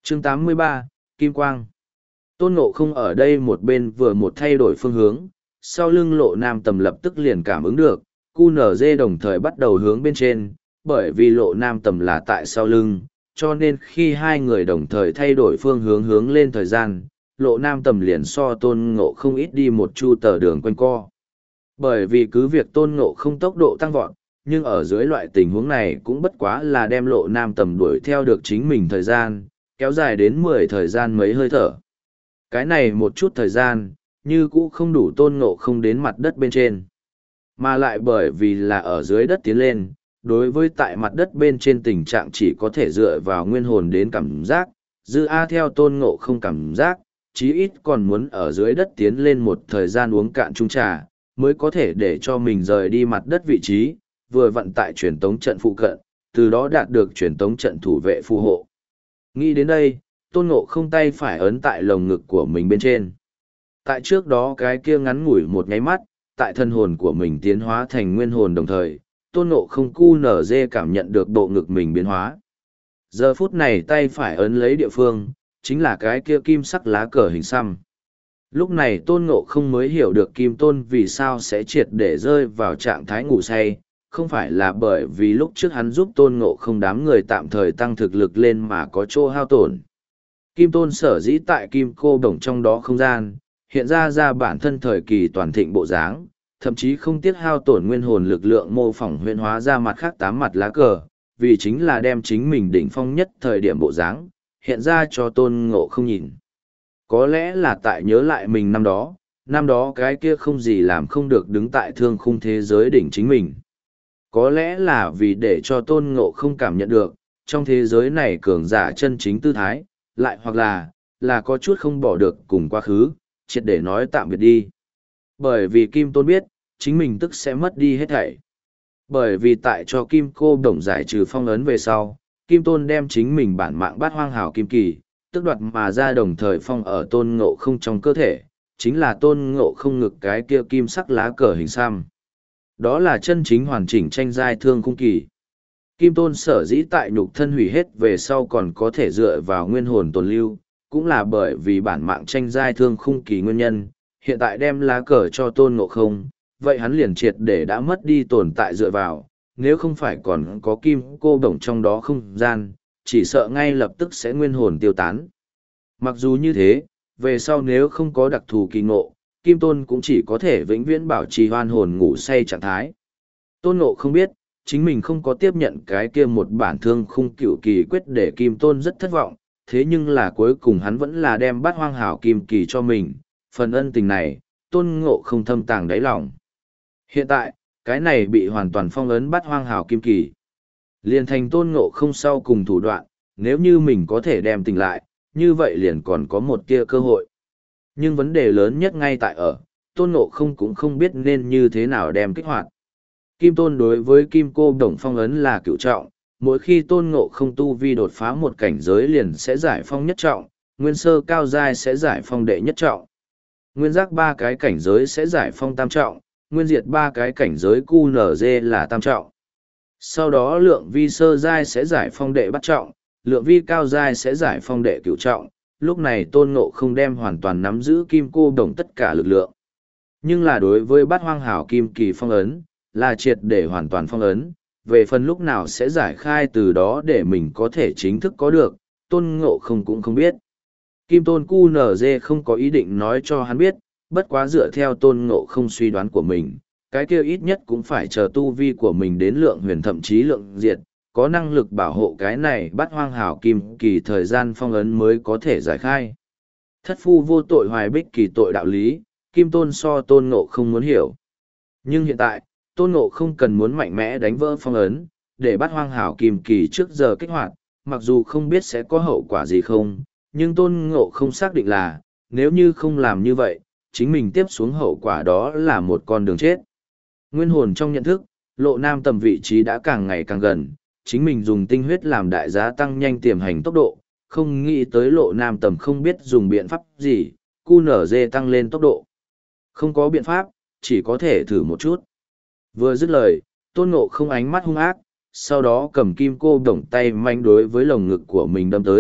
Chương 83, Kim Quang. Tôn Ngộ không ở đây một bên vừa một thay đổi phương hướng, sau lưng Lộ Nam Tầm lập tức liền cảm ứng được, QNZ đồng thời bắt đầu hướng bên trên, bởi vì Lộ Nam Tầm là tại sau lưng, cho nên khi hai người đồng thời thay đổi phương hướng hướng lên thời gian, Lộ Nam Tầm liền so Tôn Ngộ không ít đi một chu tờ đường quanh co. Bởi vì cứ việc Tôn Ngộ không tốc độ tăng vọt, nhưng ở dưới loại tình huống này cũng bất quá là đem Lộ Nam Tầm đuổi theo được chính mình thời gian, kéo dài đến 10 thời gian mấy hơi thở. Cái này một chút thời gian, như cũ không đủ Tôn Ngộ không đến mặt đất bên trên. Mà lại bởi vì là ở dưới đất tiến lên, đối với tại mặt đất bên trên tình trạng chỉ có thể dựa vào nguyên hồn đến cảm giác, dư A theo Tôn Ngộ không cảm giác, chí ít còn muốn ở dưới đất tiến lên một thời gian uống cạn chung trà, mới có thể để cho mình rời đi mặt đất vị trí, vừa vận tại truyền tống trận phụ cận, từ đó đạt được truyền tống trận thủ vệ phù hộ. Nghĩ đến đây, Tôn Ngộ không tay phải ấn tại lồng ngực của mình bên trên. Tại trước đó cái kia ngắn ngủi một nháy mắt, tại thân hồn của mình tiến hóa thành nguyên hồn đồng thời, Tôn Ngộ không QNZ cảm nhận được bộ ngực mình biến hóa. Giờ phút này tay phải ấn lấy địa phương, chính là cái kia kim sắc lá cờ hình xăm. Lúc này Tôn Ngộ không mới hiểu được Kim Tôn vì sao sẽ triệt để rơi vào trạng thái ngủ say, không phải là bởi vì lúc trước hắn giúp Tôn Ngộ không đám người tạm thời tăng thực lực lên mà có chỗ hao tổn. Kim Tôn sở dĩ tại Kim Cô Đồng trong đó không gian, hiện ra bản thân thời kỳ toàn thịnh bộ dáng, thậm chí không tiếc hao tổn nguyên hồn lực lượng mô phỏng huyễn hóa ra mặt khác 8 mặt lá cờ, vì chính là đem chính mình đỉnh phong nhất thời điểm bộ dáng, hiện ra cho Tôn Ngộ không nhìn. Có lẽ là tại nhớ lại mình năm đó cái kia không gì làm không được đứng tại thương khung thế giới đỉnh chính mình. Có lẽ là vì để cho Tôn Ngộ không cảm nhận được, trong thế giới này cường giả chân chính tư thái, lại hoặc là có chút không bỏ được cùng quá khứ, triệt để nói tạm biệt đi. Bởi vì Kim Tôn biết, chính mình tức sẽ mất đi hết thảy. Bởi vì tại cho Kim Cô Đồng giải trừ phong ấn về sau, Kim Tôn đem chính mình bản mạng bát hoang hào kim kỳ, tức đoạt mà ra đồng thời phong ở Tôn Ngộ không trong cơ thể, chính là Tôn Ngộ không ngực cái kia kim sắc lá cờ hình xăm. Đó là chân chính hoàn chỉnh tranh giai thương khung kỳ. Kim Tôn sở dĩ tại nhục thân hủy hết về sau còn có thể dựa vào nguyên hồn tồn lưu, cũng là bởi vì bản mạng tranh giai thương khung kỳ nguyên nhân, hiện tại đem lá cờ cho Tôn Ngộ không, vậy hắn liền triệt để đã mất đi tồn tại dựa vào, nếu không phải còn có Kim Cô Đồng trong đó không gian, chỉ sợ ngay lập tức sẽ nguyên hồn tiêu tán. Mặc dù như thế, về sau nếu không có đặc thù kỳ ngộ, Kim Tôn cũng chỉ có thể vĩnh viễn bảo trì hoan hồn ngủ say trạng thái. Tôn Ngộ không biết, chính mình không có tiếp nhận cái kia một bản thương khung cửu kỳ quyết để Kim Tôn rất thất vọng, thế nhưng là cuối cùng hắn vẫn là đem bát hoang hảo kim kỳ cho mình, phần ân tình này, Tôn Ngộ không thâm tàng đáy lòng. Hiện tại, cái này bị hoàn toàn phong ấn bát hoang hảo kim kỳ. Liền thành Tôn Ngộ không sau cùng thủ đoạn, nếu như mình có thể đem tỉnh lại, như vậy liền còn có một tia cơ hội. Nhưng vấn đề lớn nhất ngay tại ở, Tôn Ngộ không cũng không biết nên như thế nào đem kích hoạt. Kim Tôn đối với Kim Cô Đồng phong ấn là cửu trọng, mỗi khi Tôn Ngộ không tu vi đột phá một cảnh giới liền sẽ giải phong nhất trọng, nguyên sơ cao giai sẽ giải phong đệ nhất trọng. Nguyên giác 3 cái cảnh giới sẽ giải phong tam trọng, nguyên diệt 3 cái cảnh giới QNZ là tam trọng. Sau đó lượng vi sơ giai sẽ giải phong đệ bắt trọng, lượng vi cao giai sẽ giải phong đệ cửu trọng, lúc này Tôn Ngộ không đem hoàn toàn nắm giữ Kim Cô Đồng tất cả lực lượng. Nhưng là đối với bát hoang hảo kim kỳ phong ấn, là triệt để hoàn toàn phong ấn, về phần lúc nào sẽ giải khai từ đó để mình có thể chính thức có được, Tôn Ngộ không cũng không biết. Kim Tôn QNZ không có ý định nói cho hắn biết, bất quá dựa theo Tôn Ngộ không suy đoán của mình, cái kia ít nhất cũng phải chờ tu vi của mình đến lượng huyền thậm chí lượng diệt, có năng lực bảo hộ cái này bắt hoang hảo kim kỳ thời gian phong ấn mới có thể giải khai. Thất phu vô tội hoài bích kỳ tội đạo lý, Kim Tôn so Tôn Ngộ không muốn hiểu. Nhưng hiện tại, Tôn Ngộ không cần muốn mạnh mẽ đánh vỡ phong ấn, để bắt hoang hảo kim kỳ trước giờ kích hoạt, mặc dù không biết sẽ có hậu quả gì không, nhưng Tôn Ngộ không xác định là, nếu như không làm như vậy, chính mình tiếp xuống hậu quả đó là một con đường chết. Nguyên hồn trong nhận thức, Lộ Nam Tầm vị trí đã càng ngày càng gần, chính mình dùng tinh huyết làm đại giá tăng nhanh tiềm hành tốc độ, không nghĩ tới Lộ Nam Tầm không biết dùng biện pháp gì, QNZ tăng lên tốc độ. Không có biện pháp, chỉ có thể thử một chút. Vừa dứt lời, Tôn Ngộ không ánh mắt hung ác, sau đó cầm Kim Cô Đồng tay manh đối với lồng ngực của mình đâm tới,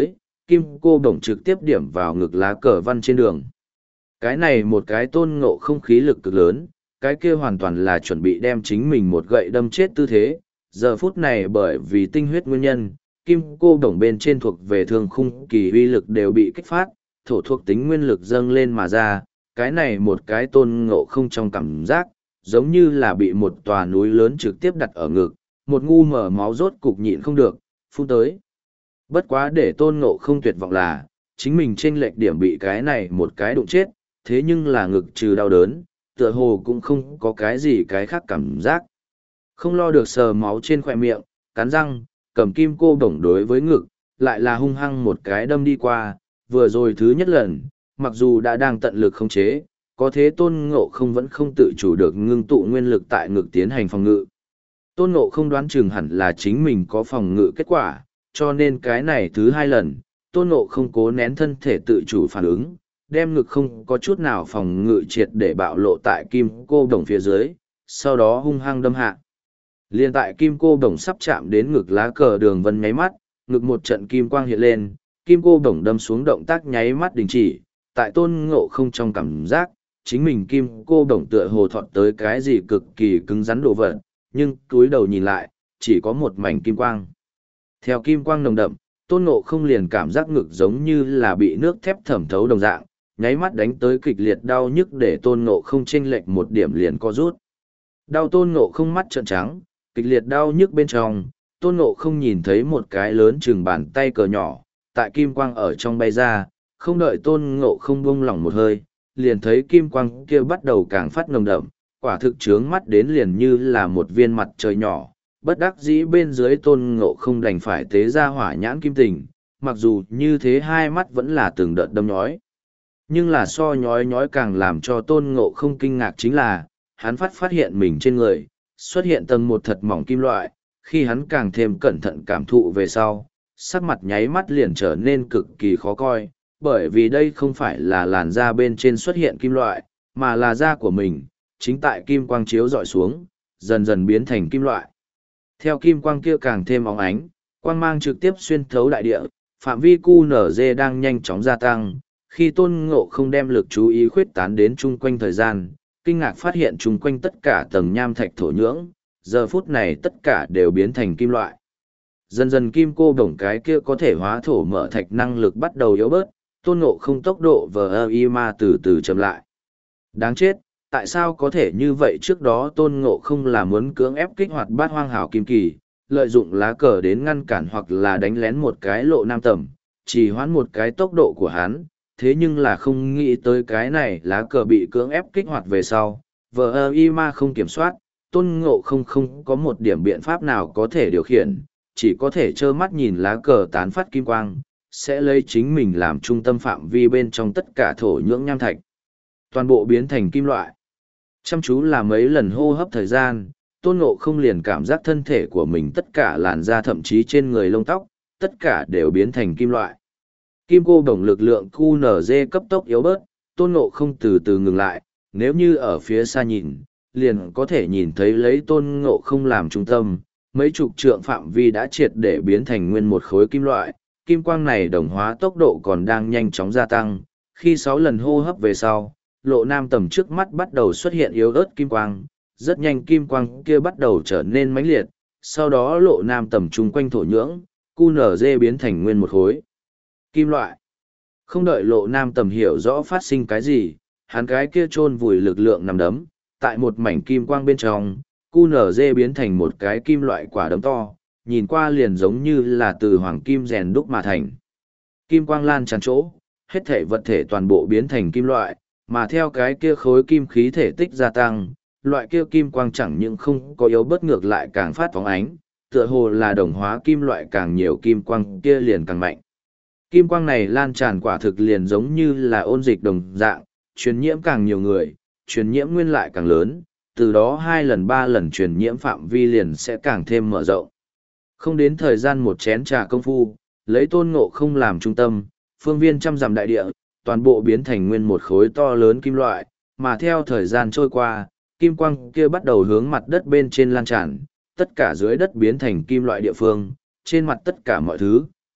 kim cô bổng trực tiếp điểm vào ngực lá cờ văn trên đường. Cái này một cái tôn ngộ không khí lực cực lớn, cái kia hoàn toàn là chuẩn bị đem chính mình một gậy đâm chết tư thế. Giờ phút này bởi vì tinh huyết nguyên nhân, kim cô bổng bên trên thuộc về thương khung kỳ uy lực đều bị kích phát, thổ thuộc tính nguyên lực dâng lên mà ra. Cái này một cái tôn ngộ không trong cảm giác, giống như là bị một tòa núi lớn trực tiếp đặt ở ngực, một ngu mở máu rốt cục nhịn không được, phun tới. Bất quá để tôn ngộ không tuyệt vọng là, chính mình trên lệch điểm bị cái này một cái đụng chết, thế nhưng là ngực trừ đau đớn, tựa hồ cũng không có cái gì cái khác cảm giác. Không lo được sờ máu trên khỏe miệng, cắn răng, cầm kim cô bổng đối với ngực, lại là hung hăng một cái đâm đi qua, vừa rồi thứ nhất lần, mặc dù đã đang tận lực khống chế, có thế tôn ngộ không vẫn không tự chủ được ngưng tụ nguyên lực tại ngực tiến hành phòng ngự. Tôn ngộ không đoán chừng hẳn là chính mình có phòng ngự kết quả, cho nên cái này thứ hai lần, tôn ngộ không cố nén thân thể tự chủ phản ứng, đem ngực không có chút nào phòng ngự triệt để bạo lộ tại kim cô đồng phía dưới, sau đó hung hăng đâm hạ. Liên tại kim cô đồng sắp chạm đến ngực lá cờ đường vân nháy mắt, ngực một trận kim quang hiện lên, kim cô đồng đâm xuống động tác nháy mắt đình chỉ, tại tôn ngộ không trong cảm giác, chính mình kim cô đồng tựa hồ thọt tới cái gì cực kỳ cứng rắn đồ vật, nhưng cúi đầu nhìn lại, chỉ có một mảnh kim quang. Theo kim quang nồng đậm, tôn ngộ không liền cảm giác ngực giống như là bị nước thép thẩm thấu đồng dạng, nháy mắt đánh tới kịch liệt đau nhức để tôn ngộ không chênh lệch một điểm liền co rút. Đau tôn ngộ không mắt trợn trắng, kịch liệt đau nhức bên trong, tôn ngộ không nhìn thấy một cái lớn chừng bàn tay cờ nhỏ, tại kim quang ở trong bay ra, không đợi tôn ngộ không buông lỏng một hơi, liền thấy kim quang kia bắt đầu càng phát nồng đậm, quả thực trướng mắt đến liền như là một viên mặt trời nhỏ. Bất đắc dĩ bên dưới tôn ngộ không đành phải tế ra hỏa nhãn kim tình, mặc dù như thế hai mắt vẫn là từng đợt đâm nhói. Nhưng là so nhói nhói càng làm cho tôn ngộ không kinh ngạc chính là, hắn phát hiện mình trên người, xuất hiện tầng một thật mỏng kim loại, khi hắn càng thêm cẩn thận cảm thụ về sau, sắc mặt nháy mắt liền trở nên cực kỳ khó coi, bởi vì đây không phải là làn da bên trên xuất hiện kim loại, mà là da của mình, chính tại kim quang chiếu dọi xuống, dần dần biến thành kim loại. Theo kim quang kia càng thêm óng ánh, quang mang trực tiếp xuyên thấu đại địa, phạm vi QNZ đang nhanh chóng gia tăng, khi tôn ngộ không đem lực chú ý khuyết tán đến chung quanh thời gian, kinh ngạc phát hiện chung quanh tất cả tầng nham thạch thổ nhưỡng, giờ phút này tất cả đều biến thành kim loại. Dần dần kim cô đồng cái kia có thể hóa thổ mở thạch năng lực bắt đầu yếu bớt, tôn ngộ không tốc độ VIMA từ từ chậm lại. Đáng chết, tại sao có thể như vậy? Trước đó tôn ngộ không là muốn cưỡng ép kích hoạt bát hoang hảo kim kỳ, lợi dụng lá cờ đến ngăn cản hoặc là đánh lén một cái lộ nam tầm, chỉ hoãn một cái tốc độ của hắn, thế nhưng là không nghĩ tới cái này lá cờ bị cưỡng ép kích hoạt về sau, VIMA không kiểm soát, tôn ngộ không có một điểm biện pháp nào có thể điều khiển, chỉ có thể trơ mắt nhìn lá cờ tán phát kim quang, sẽ lấy chính mình làm trung tâm phạm vi bên trong tất cả thổ nhưỡng nham thạch. Toàn bộ biến thành kim loại. Chăm chú là mấy lần hô hấp thời gian, tôn ngộ không liền cảm giác thân thể của mình tất cả làn da thậm chí trên người lông tóc, tất cả đều biến thành kim loại. Kim cô đồng lực lượng QNZ cấp tốc yếu bớt, tôn ngộ không từ từ ngừng lại, nếu như ở phía xa nhìn, liền có thể nhìn thấy lấy tôn ngộ không làm trung tâm, mấy chục trượng phạm vi đã triệt để biến thành nguyên một khối kim loại, kim quang này đồng hóa tốc độ còn đang nhanh chóng gia tăng, khi 6 lần hô hấp về sau, lộ nam tầm trước mắt bắt đầu xuất hiện yếu ớt kim quang, rất nhanh kim quang kia bắt đầu trở nên mãnh liệt, sau đó lộ nam tầm chung quanh thổ nhưỡng, QNZ biến thành nguyên một khối kim loại. Không đợi lộ nam tầm hiểu rõ phát sinh cái gì, hắn cái kia chôn vùi lực lượng nằm đấm, tại một mảnh kim quang bên trong, QNZ biến thành một cái kim loại quả đấm to, nhìn qua liền giống như là từ hoàng kim rèn đúc mà thành. Kim quang lan tràn chỗ, hết thể vật thể toàn bộ biến thành kim loại, mà theo cái kia khối kim khí thể tích gia tăng, loại kia kim quang chẳng những không có yếu bớt ngược lại càng phát phóng ánh, tựa hồ là đồng hóa kim loại càng nhiều kim quang kia liền càng mạnh. Kim quang này lan tràn quả thực liền giống như là ôn dịch đồng dạng, truyền nhiễm càng nhiều người, truyền nhiễm nguyên lại càng lớn, từ đó 2 lần 3 lần truyền nhiễm phạm vi liền sẽ càng thêm mở rộng. Không đến thời gian một chén trà công phu, lấy tôn ngộ không làm trung tâm, phương viên trăm dặm đại địa, toàn bộ biến thành nguyên một khối to lớn kim loại, mà theo thời gian trôi qua, kim quang kia bắt đầu hướng mặt đất bên trên lan tràn, tất cả dưới đất biến thành kim loại địa phương, trên mặt tất cả mọi thứ,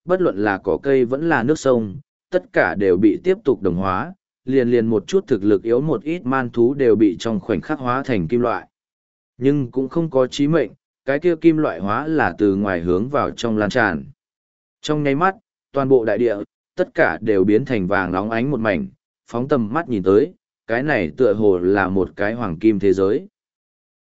bất luận là cỏ cây vẫn là nước sông, tất cả đều bị tiếp tục đồng hóa, liền liền một chút thực lực yếu một ít man thú đều bị trong khoảnh khắc hóa thành kim loại. Nhưng cũng không có chí mệnh, cái kia kim loại hóa là từ ngoài hướng vào trong lan tràn. Trong nháy mắt, toàn bộ đại địa, tất cả đều biến thành vàng óng ánh một mảnh, phóng tầm mắt nhìn tới, cái này tựa hồ là một cái hoàng kim thế giới.